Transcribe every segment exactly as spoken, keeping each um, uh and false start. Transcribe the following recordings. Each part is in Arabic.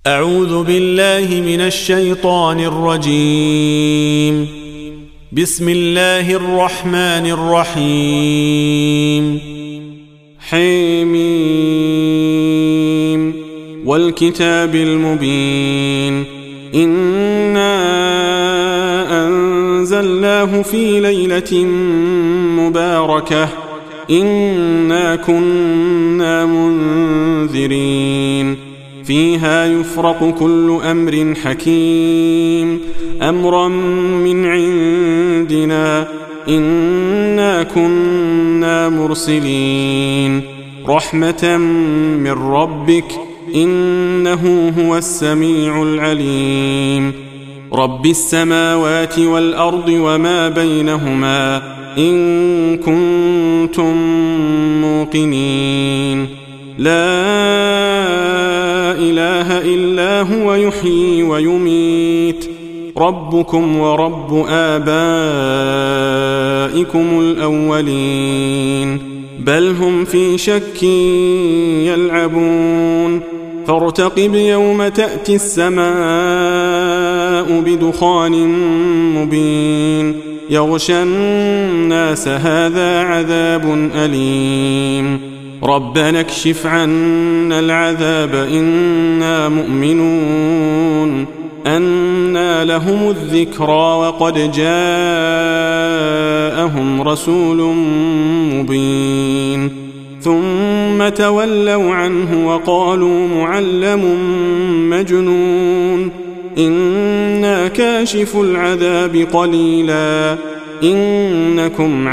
أعوذ بالله من الشيطان الرجيم. بسم الله الرحمن الرحيم. حميم والكتاب المبين. إنا أنزلناه في ليلة مباركة إنا كنا منذرين فيها يفرق كل أمر حكيم أمرا من عندنا إنا كنا مرسلين رحمة من ربك إنه هو السميع العليم. رب السماوات والأرض وما بينهما إن كنتم موقنين. لا إله إلا هو يحيي ويميت ربكم ورب آبائكم الأولين بل هم في شك يلعبون. فارتقب يوم تأتي السماء بدخان مبين يغشى الناس هذا عذاب أليم. ربنا اكشف عنا العذاب إنا مؤمنون. أنى لهم الذكرى وقد جاءهم رسول مبين ثم تولوا عنه وقالوا معلم مجنون. إنا كاشف العذاب قليلا إنكم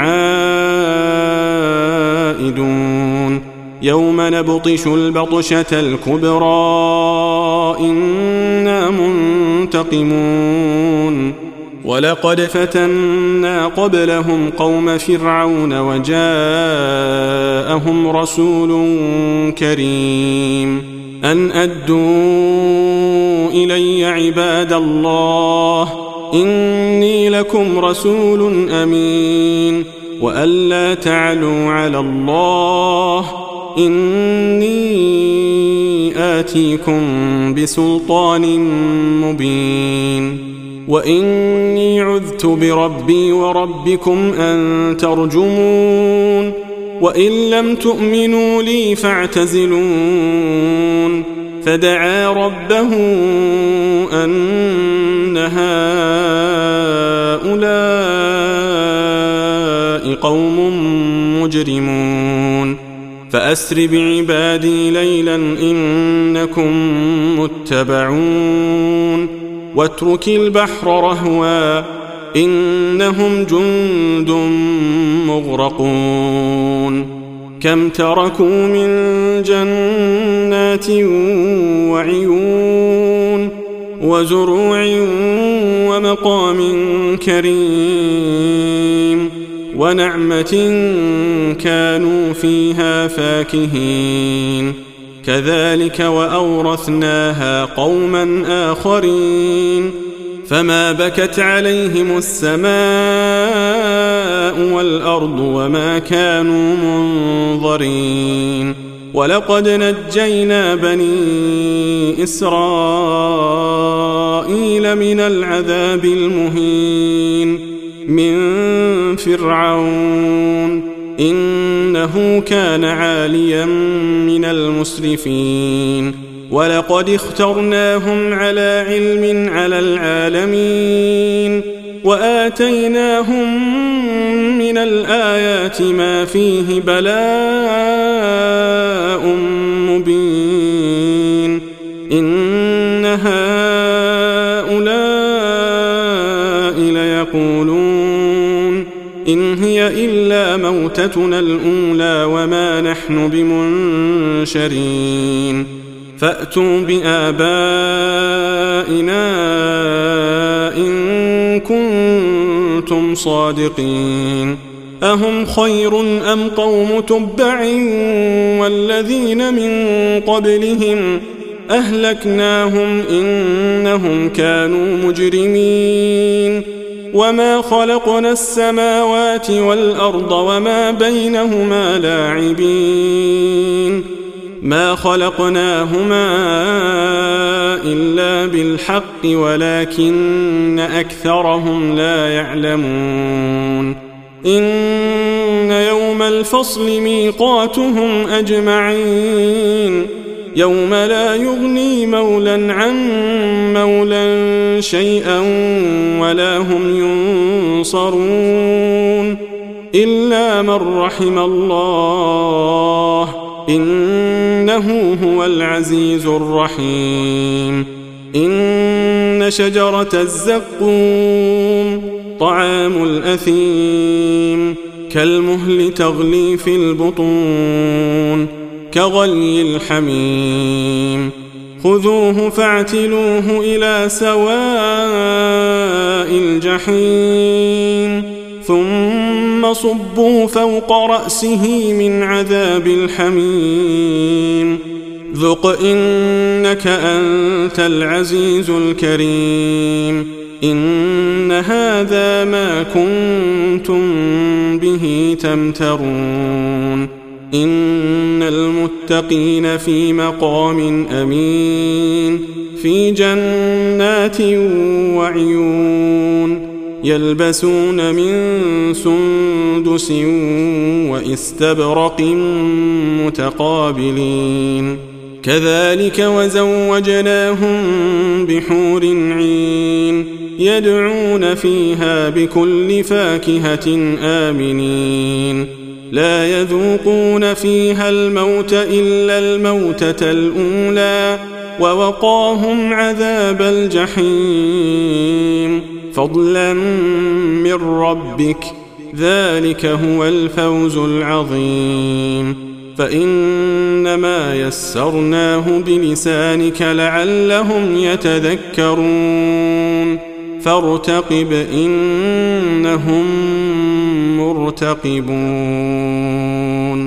عائدون. يوم نبطش البطشة الكبرى إنا منتقمون. ولقد فتنا قبلهم قوم فرعون وجاءهم رسول كريم أن أدوا إلي عباد الله إني لكم رسول أمين وألا تعلوا على الله إني آتيكم بسلطان مبين. وإني عذت بربي وربكم أن ترجمون وإن لم تؤمنوا لي فاعتزلون. فدعا ربه أن هؤلاء قوم مجرمون فأسر بعبادي ليلا إنكم متبعون. واترك البحر رهوا إنهم جند مغرقون. كم تركوا من جنات وعيون وزروع ومقام كريم ونعمة كانوا فيها فاكهين. كذلك وأورثناها قوما آخرين فما بكت عليهم السماء والأرض وما كانوا منظرين. ولقد نجينا بني إسرائيل من العذاب المهين من فرعون إنه كان عاليا من المسرفين. ولقد اخترناهم على علم على العالمين وآتيناهم من الآيات ما فيه بلاء مبين. إن هؤلاء ليقولون إن هي إلا موتتنا الأولى وما نحن بمنشرين. فأتوا بآبائنا إن كنتم صادقين. أهم خير أم قوم تبع والذين من قبلهم أهلكناهم إنهم كانوا مجرمين. وما خلقنا السماوات والأرض وما بينهما لاعبين ما خلقناهما بالحق ولكن أكثرهم لا يعلمون إن يوم الفصل ميقاتهم أجمعين يوم لا يغني مولى عن مولى شيئا ولا هم ينصرون إلا من رحم الله إنه هو العزيز الرحيم إن شجرة الزقوم طعام الأثيم كالمهل تغلي في البطون كغلي الحميم خذوه فاعتلوه إلى سواء الجحيم ثم صبوا فوق رأسه من عذاب الحميم ذق إنك أنت العزيز الكريم إن هذا ما كنتم به تمترون إن المتقين في مقام أمين في جنات وعيون يلبسون من سندس وإستبرق متقابلين كذلك وزوجناهم بحور عين يدعون فيها بكل فاكهة آمنين لا يذوقون فيها الموت إلا الموتة الأولى ووقاهم عذاب الجحيم فضلا من ربك ذلك هو الفوز العظيم فإنما يسرناه بلسانك لعلهم يتذكرون فارتقب إنهم مرتقبون